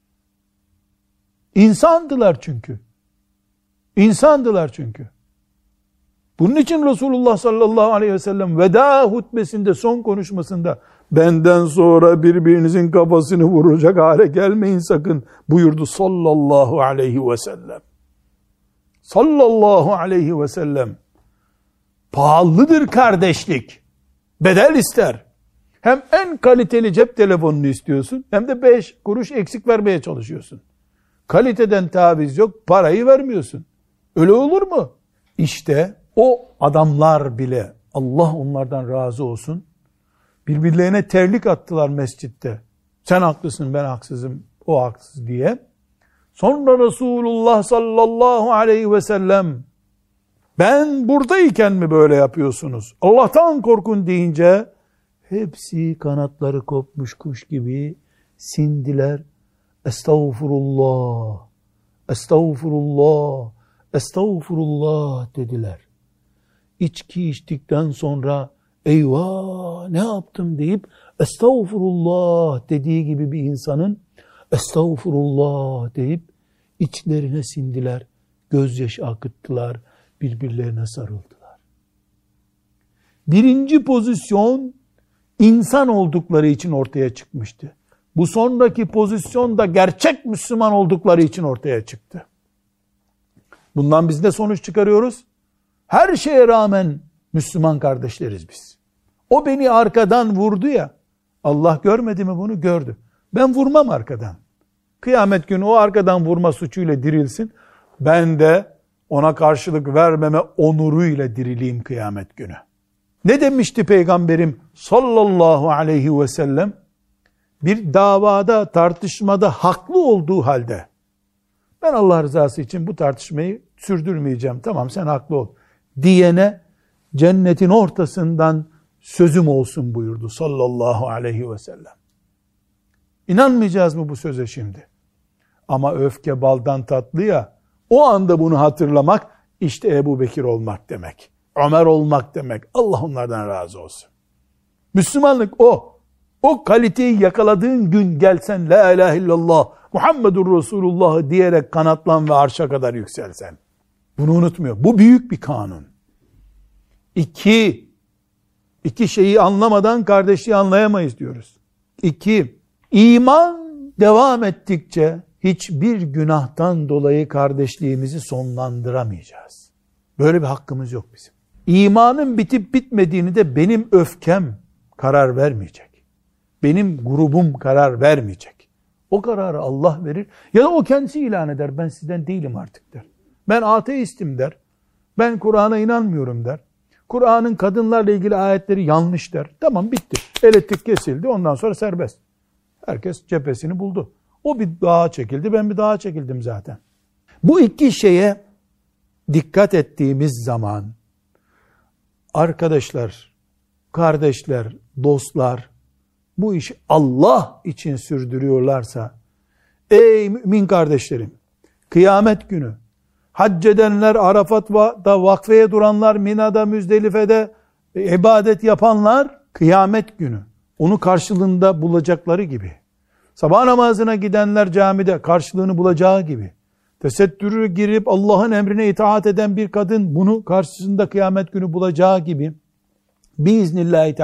İnsandılar çünkü. İnsandılar çünkü. Bunun için Resulullah sallallahu aleyhi ve sellem veda hutbesinde, son konuşmasında, benden sonra birbirinizin kafasını vuracak hale gelmeyin sakın buyurdu sallallahu aleyhi ve sellem. Sallallahu aleyhi ve sellem. Pahalıdır kardeşlik. Bedel ister. Hem en kaliteli cep telefonunu istiyorsun, hem de 5 kuruş eksik vermeye çalışıyorsun. Kaliteden taviz yok, parayı vermiyorsun. Öyle olur mu? İşte o adamlar bile, Allah onlardan razı olsun, birbirlerine terlik attılar mescitte. Sen haklısın, ben haksızım, o haksız diye. Sonra Resulullah sallallahu aleyhi ve sellem, ben buradayken mi böyle yapıyorsunuz? Allah'tan korkun deyince, hepsi kanatları kopmuş kuş gibi sindiler. Estağfurullah, estağfurullah, estağfurullah dediler. İçki içtikten sonra eyvah ne yaptım deyip estağfurullah dediği gibi bir insanın estağfurullah deyip içlerine sindiler, gözyaşı akıttılar, birbirlerine sarıldılar. Birinci pozisyon insan oldukları için ortaya çıkmıştı. Bu sonraki pozisyon da gerçek Müslüman oldukları için ortaya çıktı. Bundan biz ne sonuç çıkarıyoruz? Her şeye rağmen Müslüman kardeşleriz biz. O beni arkadan vurdu ya, Allah görmedi mi bunu? Gördü. Ben vurmam arkadan. Kıyamet günü o arkadan vurma suçuyla dirilsin. Ben de ona karşılık vermeme onuruyla dirileyim kıyamet günü. Ne demişti Peygamberim sallallahu aleyhi ve sellem? Bir davada, tartışmada haklı olduğu halde ben Allah rızası için bu tartışmayı sürdürmeyeceğim. Tamam, sen haklı ol diyene cennetin ortasından sözüm olsun buyurdu sallallahu aleyhi ve sellem. İnanmayacağız mı bu söze şimdi? Ama öfke baldan tatlı ya, o anda bunu hatırlamak işte Ebu Bekir olmak demek. Ömer olmak demek. Allah onlardan razı olsun. Müslümanlık o. O kaliteyi yakaladığın gün gelsen la ilahe illallah Muhammedur Resulullah diyerek kanatlan ve arşa kadar yükselsen. Bunu unutmuyor. Bu büyük bir kanun. İki şeyi anlamadan kardeşliği anlayamayız diyoruz. İman devam ettikçe hiçbir günahtan dolayı kardeşliğimizi sonlandıramayacağız. Böyle bir hakkımız yok bizim. İmanın bitip bitmediğini de benim öfkem karar vermeyecek. Benim grubum karar vermeyecek. O kararı Allah verir ya da o kendisi ilan eder. Ben sizden değilim artık der. Ben ateistim der. Ben Kur'an'a inanmıyorum der. Kur'an'ın kadınlarla ilgili ayetleri yanlış der. Tamam, bitti. Elektrik kesildi. Ondan sonra serbest. Herkes cephesini buldu. O bir dağa çekildi. Ben bir dağa çekildim zaten. Bu iki şeye dikkat ettiğimiz zaman arkadaşlar, kardeşler, dostlar bu işi Allah için sürdürüyorlarsa, ey mümin kardeşlerim, kıyamet günü hac edenler, Arafat'ta vakfeye duranlar, Mina'da, Müzdelife'de ibadet yapanlar kıyamet günü onu karşılığında bulacakları gibi, sabah namazına gidenler camide karşılığını bulacağı gibi, tesettürü girip Allah'ın emrine itaat eden bir kadın bunu karşısında kıyamet günü bulacağı gibi biiznillahü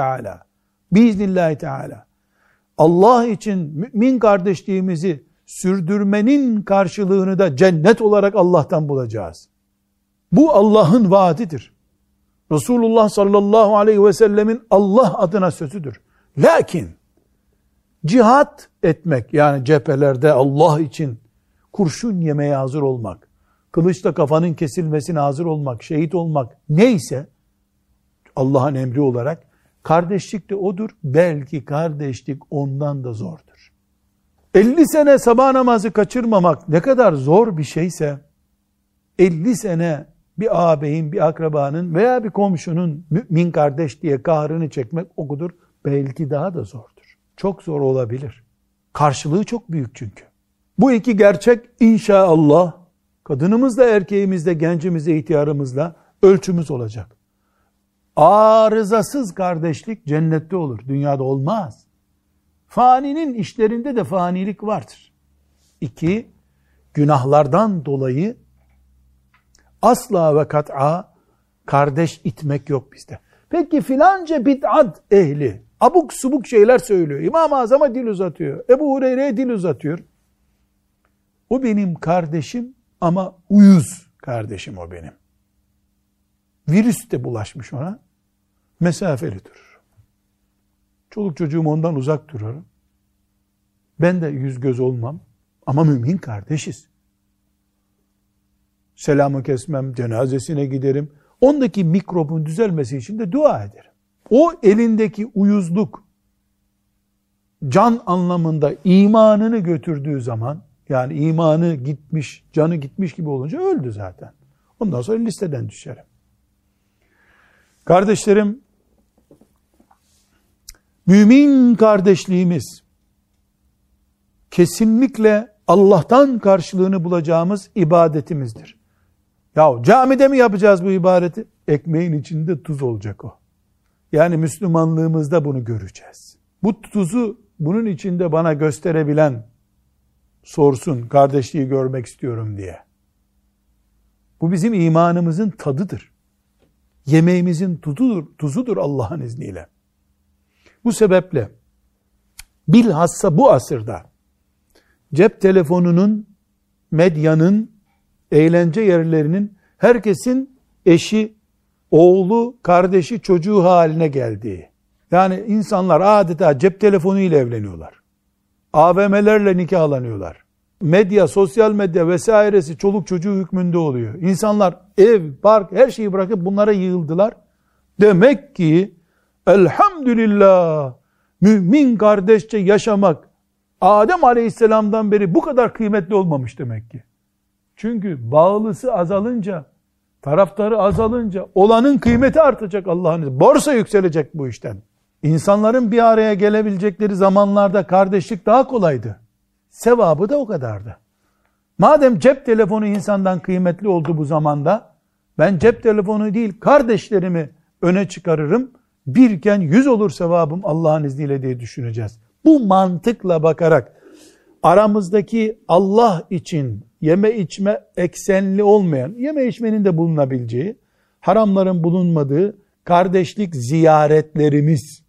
teala Allah için mümin kardeşliğimizi sürdürmenin karşılığını da cennet olarak Allah'tan bulacağız. Bu Allah'ın vaadidir. Resulullah sallallahu aleyhi ve sellemin Allah adına sözüdür. Lakin cihat etmek, yani cephelerde Allah için kurşun yemeye hazır olmak, kılıçla kafanın kesilmesine hazır olmak, şehit olmak neyse Allah'ın emri olarak, kardeşlik de odur. Belki kardeşlik ondan da zordur. 50 sene sabah namazı kaçırmamak ne kadar zor bir şeyse, 50 sene bir ağabeyin, bir akrabanın veya bir komşunun mümin kardeş diye kahrını çekmek o kadar belki daha da zordur. Çok zor olabilir. Karşılığı çok büyük çünkü. Bu iki gerçek inşallah kadınımızla, erkeğimizle, gencimizle, ihtiyarımızla ölçümüz olacak. Arızasız kardeşlik cennette olur, dünyada olmaz. Faninin işlerinde de fanilik vardır. 2, günahlardan dolayı asla ve kat'a kardeş itmek yok bizde. Peki filanca bid'at ehli abuk subuk şeyler söylüyor. İmam-ı Azam'a dil uzatıyor. Ebu Hureyre'ye dil uzatıyor. O benim kardeşim ama uyuz kardeşim o benim. Virüs de bulaşmış ona. Mesafeli durur. Çoluk çocuğum ondan uzak durur. Ben de yüz göz olmam. Ama mümin kardeşiz. Selamı kesmem, cenazesine giderim. Ondaki mikrobun düzelmesi için de dua ederim. O elindeki uyuzluk can anlamında imanını götürdüğü zaman, yani imanı gitmiş, canı gitmiş gibi olunca öldü zaten. Ondan sonra listeden düşerim. Kardeşlerim, mümin kardeşliğimiz kesinlikle Allah'tan karşılığını bulacağımız ibadetimizdir. Ya camide mi yapacağız bu ibadeti? Ekmeğin içinde tuz olacak o. Yani Müslümanlığımızda bunu göreceğiz. Bu tuzu bunun içinde bana gösterebilen sorsun, kardeşliği görmek istiyorum diye. Bu bizim imanımızın tadıdır. Yemeğimizin tuzudur Allah'ın izniyle. Bu sebeple bilhassa bu asırda cep telefonunun, medyanın, eğlence yerlerinin herkesin eşi, oğlu, kardeşi, çocuğu haline geldiği. Yani insanlar adeta cep telefonu ile evleniyorlar. AVM'lerle nikahlanıyorlar. Medya, sosyal medya vesairesi çoluk çocuğu hükmünde oluyor. İnsanlar ev, park, her şeyi bırakıp bunlara yığıldılar. Demek ki elhamdülillah mümin kardeşçe yaşamak Adem Aleyhisselam'dan beri bu kadar kıymetli olmamış demek ki. Çünkü bağlısı azalınca, taraftarı azalınca olanın kıymeti artacak Allah'ın izniyle. Borsa yükselecek bu işten. İnsanların bir araya gelebilecekleri zamanlarda kardeşlik daha kolaydı. Sevabı da o kadardı. Madem cep telefonu insandan kıymetli oldu bu zamanda, ben cep telefonu değil kardeşlerimi öne çıkarırım. Birken 100 olur sevabım Allah'ın izniyle diye düşüneceğiz. Bu mantıkla bakarak aramızdaki Allah için yeme içme eksenli olmayan, yeme içmenin de bulunabileceği, haramların bulunmadığı kardeşlik ziyaretlerimiz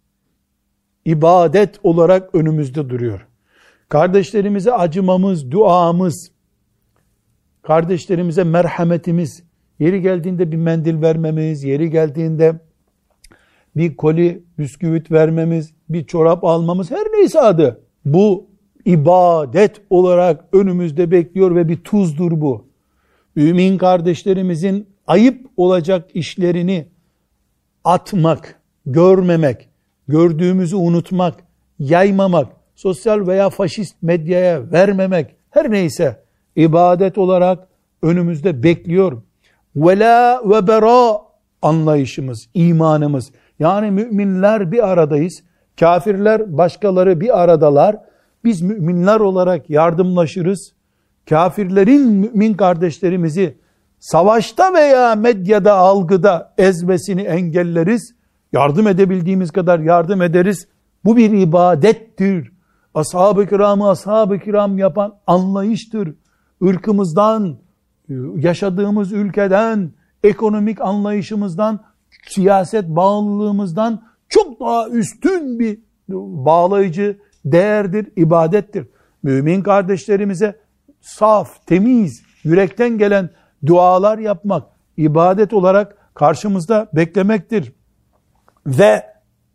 ibadet olarak önümüzde duruyor. Kardeşlerimize acımamız, duamız, kardeşlerimize merhametimiz, yeri geldiğinde bir mendil vermemiz, yeri geldiğinde bir koli bisküvit vermemiz, bir çorap almamız, her neyse adı. Bu ibadet olarak önümüzde bekliyor ve bir tuzdur bu. Mümin kardeşlerimizin ayıp olacak işlerini atmak, görmemek, gördüğümüzü unutmak, yaymamak, sosyal veya faşist medyaya vermemek, her neyse ibadet olarak önümüzde bekliyor. Vela ve bera anlayışımız, imanımız. Yani müminler bir aradayız, kafirler başkaları bir aradalar. Biz müminler olarak yardımlaşırız. Kafirlerin mümin kardeşlerimizi savaşta veya medyada, algıda ezmesini engelleriz. Yardım edebildiğimiz kadar yardım ederiz. Bu bir ibadettir. Ashab-ı kiramı ashab-ı kiram yapan anlayıştır. Irkımızdan, yaşadığımız ülkeden, ekonomik anlayışımızdan, siyaset bağlılığımızdan çok daha üstün bir bağlayıcı değerdir, ibadettir. Mümin kardeşlerimize saf, temiz, yürekten gelen dualar yapmak, ibadet olarak karşımızda beklemektir. Ve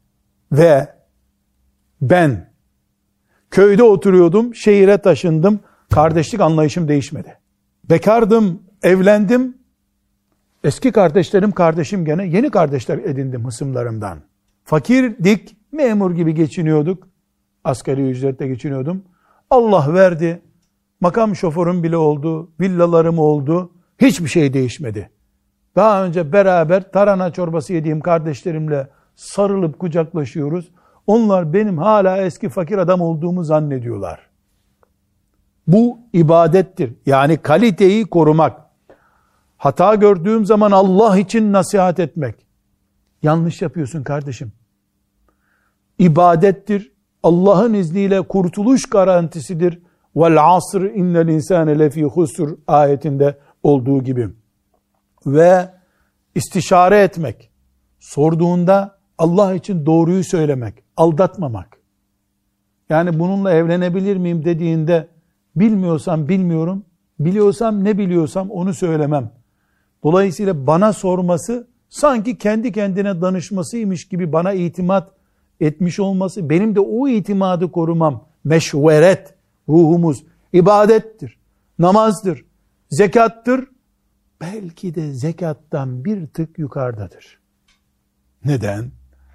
ben köyde oturuyordum, şehire taşındım, kardeşlik anlayışım değişmedi. Bekardım, evlendim, eski kardeşlerim kardeşim gene, yeni kardeşler edindim hısımlarımdan. Fakirdik, memur gibi geçiniyorduk, asgari ücretle geçiniyordum. Allah verdi, makam şoförüm bile oldu, villalarım oldu, hiçbir şey değişmedi. Daha önce beraber tarhana çorbası yediğim kardeşlerimle sarılıp kucaklaşıyoruz. Onlar benim hala eski fakir adam olduğumu zannediyorlar. Bu ibadettir. Yani kaliteyi korumak. Hata gördüğüm zaman Allah için nasihat etmek. Yanlış yapıyorsun kardeşim. İbadettir. Allah'ın izniyle kurtuluş garantisidir. Vel asr innel insane lefî husr ayetinde olduğu gibi. Ve istişare etmek. Sorduğunda Allah için doğruyu söylemek, aldatmamak. Yani bununla evlenebilir miyim dediğinde bilmiyorsam bilmiyorum, biliyorsam ne biliyorsam onu söylemem. Dolayısıyla bana sorması sanki kendi kendine danışmasıymış gibi bana itimat etmiş olması, benim de o itimadı korumam, meşveret, ruhumuz, ibadettir, namazdır, zekattır, belki de zekattan bir tık yukarıdadır. Neden?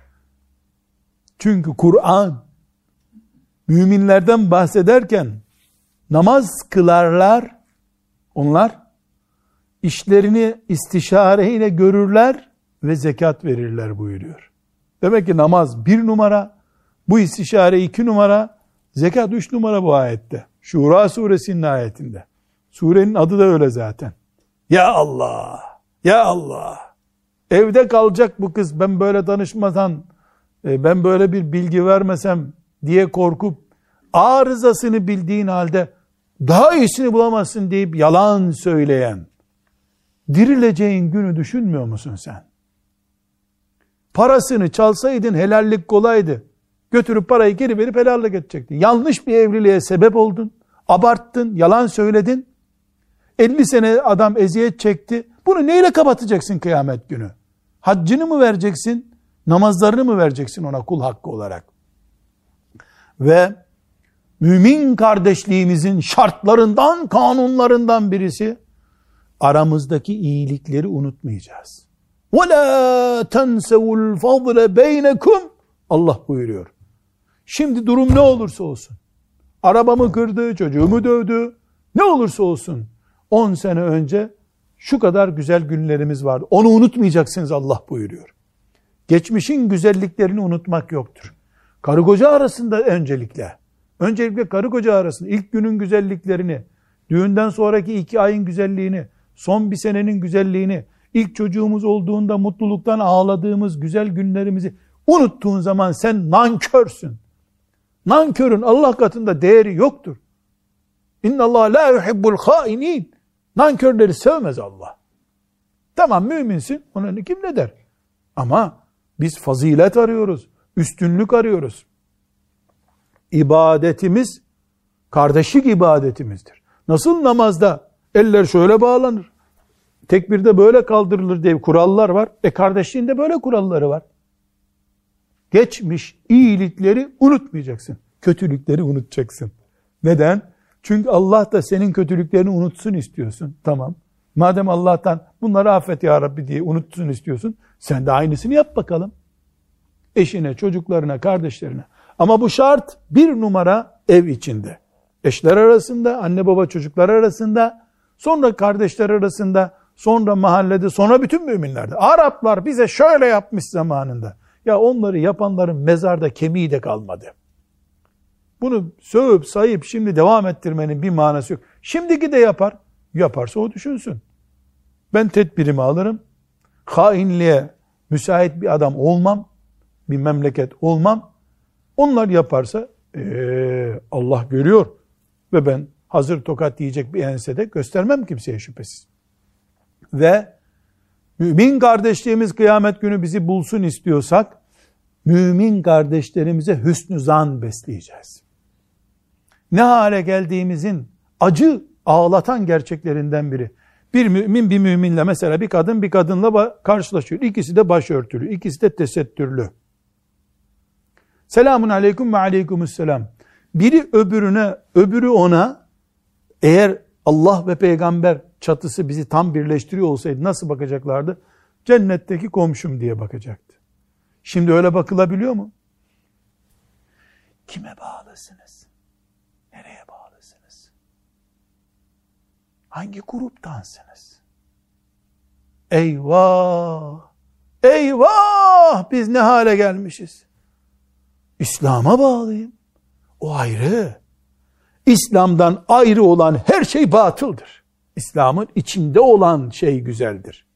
Çünkü Kur'an müminlerden bahsederken namaz kılarlar, onlar işlerini istişareyle görürler ve zekat verirler buyuruyor. Demek ki namaz 1 numara, bu istişare 2 numara, zekat 3 numara bu ayette. Şura suresinin ayetinde. Surenin adı da öyle zaten. Ya Allah, ya Allah. Evde kalacak bu kız, ben böyle danışmadan, ben böyle bir bilgi vermesem diye korkup, arızasını bildiğin halde daha iyisini bulamazsın deyip yalan söyleyen, dirileceğin günü düşünmüyor musun sen? Parasını çalsaydın helallik kolaydı. Götürüp parayı geri verip helallik edecektin. Yanlış bir evliliğe sebep oldun, abarttın, yalan söyledin. 50 sene adam eziyet çekti. Bunu neyle kapatacaksın kıyamet günü? Haccını mı vereceksin? Namazlarını mı vereceksin ona kul hakkı olarak? Ve Mümin kardeşliğimizin şartlarından, kanunlarından birisi, aramızdaki iyilikleri unutmayacağız. وَلَا تَنْسَوُ الْفَضْلَ بَيْنَكُمْ Allah buyuruyor. Şimdi durum ne olursa olsun, arabamı kırdı, çocuğumu dövdü, ne olursa olsun, 10 sene önce şu kadar güzel günlerimiz vardı. Onu unutmayacaksınız Allah buyuruyor. Geçmişin güzelliklerini unutmak yoktur. Karı koca arasında öncelikle karı koca arasında ilk günün güzelliklerini, düğünden sonraki 2 ayın güzelliğini, son bir senenin güzelliğini, ilk çocuğumuz olduğunda mutluluktan ağladığımız güzel günlerimizi unuttuğun zaman sen nankörsün. Nankörün Allah katında değeri yoktur. İnnallâhe lâ yuhibbul hâinin. Nankörleri sevmez Allah. Tamam, müminsin, ona kim ne der? Ama biz fazilet arıyoruz, üstünlük arıyoruz. İbadetimiz kardeşlik ibadetimizdir. Nasıl namazda eller şöyle bağlanır, tekbirde böyle kaldırılır diye kurallar var. Kardeşliğinde böyle kuralları var. Geçmiş iyilikleri unutmayacaksın. Kötülükleri unutacaksın. Neden? Çünkü Allah da senin kötülüklerini unutsun istiyorsun. Tamam. Madem Allah'tan bunları affet ya Rabbi diye unutsun istiyorsun, sen de aynısını yap bakalım. Eşine, çocuklarına, kardeşlerine. Ama bu şart, bir numara ev içinde. Eşler arasında, anne baba çocuklar arasında, sonra kardeşler arasında, sonra mahallede, sonra bütün müminlerde. Araplar bize şöyle yapmış zamanında. Ya onları yapanların mezarda kemiği de kalmadı. Bunu sövüp sayıp şimdi devam ettirmenin bir manası yok. Şimdiki de yapar. Yaparsa o düşünsün. Ben tedbirimi alırım. Hainliğe müsait bir adam olmam. Bir memleket olmam. Onlar yaparsa Allah görüyor. Ve ben hazır tokat yiyecek bir ensede göstermem kimseye şüphesiz. Ve mümin kardeşliğimiz kıyamet günü bizi bulsun istiyorsak, mümin kardeşlerimize hüsnü zan besleyeceğiz. Ne hale geldiğimizin acı, ağlatan gerçeklerinden biri. Bir mümin bir müminle, mesela bir kadın bir kadınla karşılaşıyor. İkisi de başörtülü, ikisi de tesettürlü. Selamun aleyküm ve aleykümüsselam. Biri öbürüne, öbürü ona, eğer Allah ve peygamber çatısı bizi tam birleştiriyor olsaydı nasıl bakacaklardı? Cennetteki komşum diye bakacaktı. Şimdi öyle bakılabiliyor mu? Kime bağlısınız? Nereye bağlısınız? Hangi gruptansınız? Eyvah! Eyvah! Biz ne hale gelmişiz? İslam'a bağlıyım. O ayrı. İslam'dan ayrı olan her şey batıldır. İslam'ın içinde olan şey güzeldir.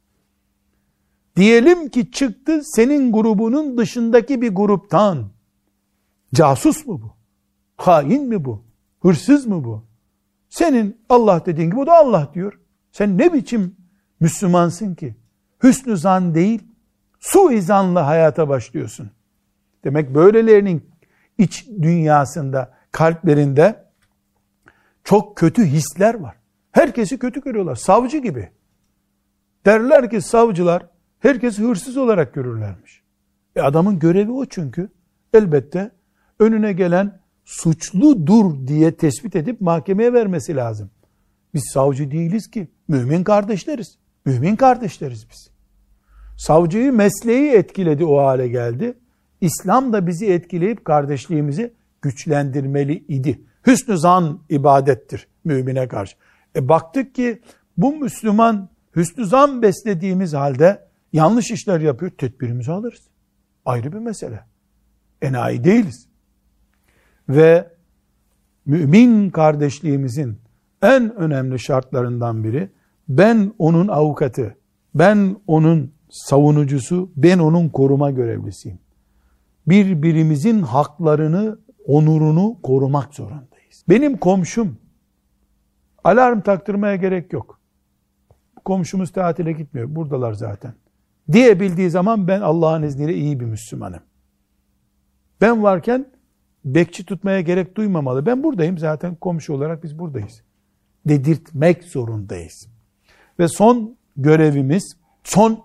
Diyelim ki çıktı senin grubunun dışındaki bir gruptan. Casus mu bu? Hain mi bu? Hırsız mı bu? Senin Allah dediğin gibi o da Allah diyor. Sen ne biçim Müslümansın ki? Hüsnü zan değil, suizanla hayata başlıyorsun. Demek böylelerinin iç dünyasında, kalplerinde çok kötü hisler var. Herkesi kötü görüyorlar. Savcı gibi. Derler ki savcılar herkesi hırsız olarak görürlermiş. Adamın görevi o çünkü. Elbette önüne gelen suçludur diye tespit edip mahkemeye vermesi lazım. Biz savcı değiliz ki. Mümin kardeşleriz. Mümin kardeşleriz biz. Savcıyı mesleği etkiledi, o hale geldi. İslam da bizi etkileyip kardeşliğimizi güçlendirmeli idi. Hüsnü zan ibadettir mümine karşı. Baktık ki bu Müslüman hüsnü zan beslediğimiz halde yanlış işler yapıyor, tedbirimizi alırız. Ayrı bir mesele. Enayi değiliz. Ve mümin kardeşliğimizin en önemli şartlarından biri, ben onun avukatı, ben onun savunucusu, ben onun koruma görevlisiyim. Birbirimizin haklarını, onurunu korumak zorundayız. Benim komşum, alarm taktırmaya gerek yok. Komşumuz tatile gitmiyor, buradalar zaten diyebildiği zaman ben Allah'ın izniyle iyi bir Müslümanım. Ben varken bekçi tutmaya gerek duymamalı. Ben buradayım zaten, komşu olarak biz buradayız dedirtmek zorundayız. Ve son görevimiz, son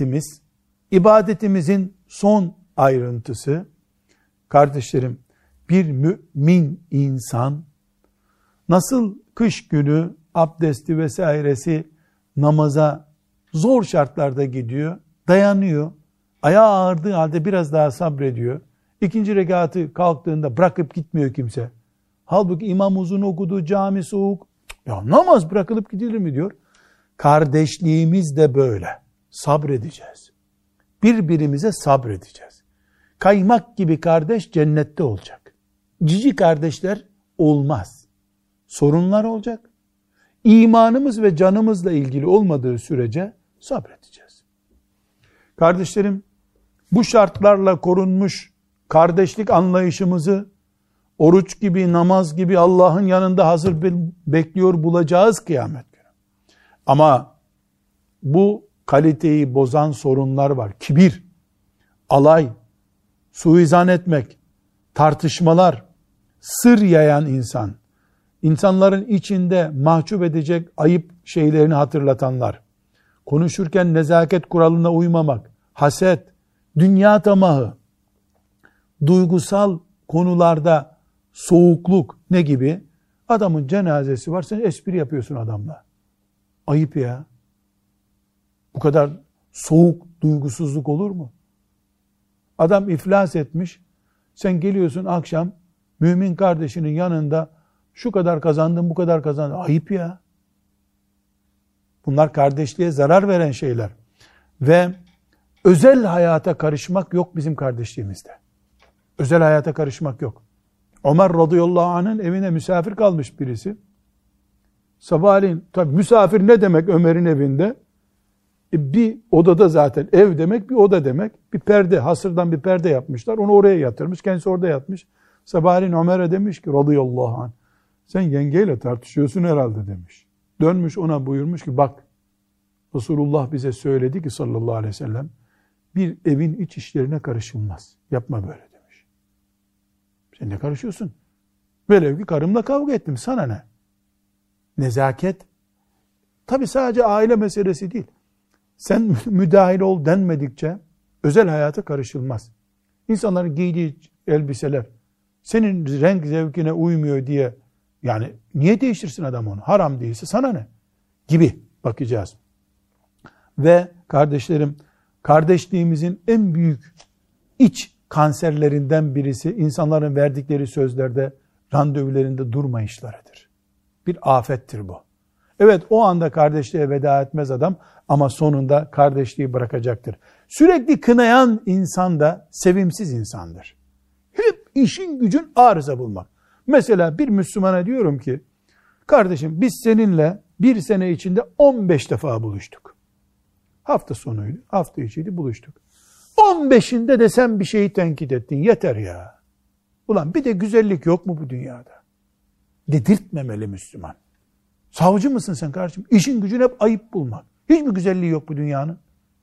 ibadetimizin son ayrıntısı, kardeşlerim, bir mümin insan nasıl kış günü abdesti vesairesi namaza zor şartlarda gidiyor, dayanıyor, ayağı ağrıdığı halde biraz daha sabrediyor. İkinci rekatı kalktığında bırakıp gitmiyor kimse. Halbuki imam uzun okudu, cami soğuk. Ya namaz bırakılıp gidilir mi diyor. Kardeşliğimiz de böyle. Sabredeceğiz. Birbirimize sabredeceğiz. Kaymak gibi kardeş cennette olacak. Cici kardeşler olmaz. Sorunlar olacak. İmanımız ve canımızla ilgili olmadığı sürece sabredeceğiz. Kardeşlerim, bu şartlarla korunmuş kardeşlik anlayışımızı oruç gibi, namaz gibi Allah'ın yanında hazır bekliyor bulacağız kıyamet günü. Ama bu kaliteyi bozan sorunlar var. Kibir, alay, suizan etmek, tartışmalar, sır yayan insan, insanların içinde mahcup edecek ayıp şeylerini hatırlatanlar, konuşurken nezaket kuralına uymamak, haset, dünya tamahı, duygusal konularda soğukluk ne gibi? Adamın cenazesi var, sen espri yapıyorsun adamla. Ayıp ya. Bu kadar soğuk duygusuzluk olur mu? Adam iflas etmiş, sen geliyorsun akşam mümin kardeşinin yanında şu kadar kazandım, bu kadar kazandım. Ayıp ya. Bunlar kardeşliğe zarar veren şeyler. Ve özel hayata karışmak yok bizim kardeşliğimizde. Özel hayata karışmak yok. Ömer radıyallahu anh'ın evine misafir kalmış birisi. Sabahleyin, tabii misafir ne demek Ömer'in evinde? Bir odada zaten ev demek, bir oda demek. Bir perde, hasırdan bir perde yapmışlar. Onu oraya yatırmış. Kendisi orada yatmış. Sabahleyin Ömer'e demiş ki radıyallahu anh, sen yengeyle tartışıyorsun herhalde demiş. Dönmüş ona buyurmuş ki bak, Resulullah bize söyledi ki sallallahu aleyhi ve sellem, bir evin iç işlerine karışılmaz. Yapma böyle demiş. Sen ne karışıyorsun? Velev ki karımla kavga ettim, sana ne? Nezaket, tabi sadece aile meselesi değil. Sen müdahil ol denmedikçe özel hayata karışılmaz. İnsanların giydiği elbiseler senin renk zevkine uymuyor diye, yani niye değiştirsin adam onu? Haram değilse sana ne? Gibi bakacağız. Ve kardeşlerim, kardeşliğimizin en büyük iç kanserlerinden birisi insanların verdikleri sözlerde, randevularında durmayışlarıdır. Bir afettir bu. Evet, o anda kardeşliğe veda etmez adam ama sonunda kardeşliği bırakacaktır. Sürekli kınayan insan da sevimsiz insandır. Hep işin gücün arıza bulmak. Mesela bir Müslümana diyorum ki, kardeşim biz seninle bir sene içinde 15 defa buluştuk. Hafta sonuydu, hafta içiydi buluştuk. 15'inde de sen bir şeyi tenkit ettin, yeter ya. Ulan bir de güzellik yok mu bu dünyada? Dedirtmemeli Müslüman. Savcı mısın sen kardeşim? İşin gücün hep ayıp bulmak. Hiç mi güzelliği yok bu dünyanın?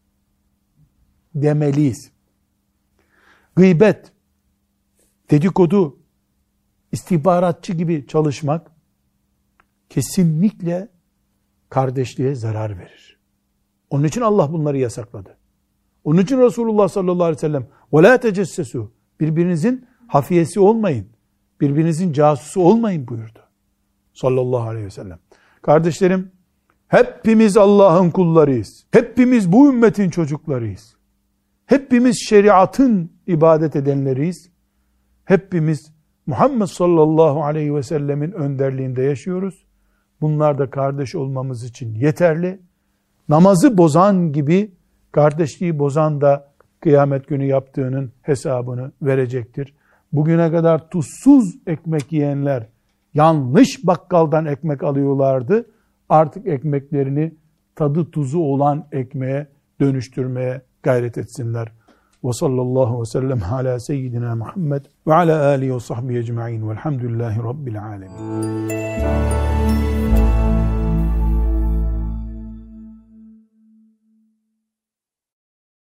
Demeliyiz. Gıybet, dedikodu, istihbaratçı gibi çalışmak kesinlikle kardeşliğe zarar verir. Onun için Allah bunları yasakladı. Onun için Resulullah sallallahu aleyhi ve sellem وَلَا تَجَسَّسُوا, birbirinizin hafiyesi olmayın, birbirinizin casusu olmayın buyurdu. Sallallahu aleyhi ve sellem. Kardeşlerim, hepimiz Allah'ın kullarıyız. Hepimiz bu ümmetin çocuklarıyız. Hepimiz şeriatın ibadet edenleriyiz. Hepimiz Muhammed sallallahu aleyhi ve sellemin önderliğinde yaşıyoruz. Bunlar da kardeş olmamız için yeterli. Namazı bozan gibi kardeşliği bozan da kıyamet günü yaptığının hesabını verecektir. Bugüne kadar tuzsuz ekmek yiyenler yanlış bakkaldan ekmek alıyorlardı. Artık ekmeklerini tadı tuzu olan ekmeğe dönüştürmeye gayret etsinler. Ve sallallahu ve sellem ala seyyidina Muhammed ve ala alihi ve sahbihi ecma'in velhamdülillahi rabbil alemin.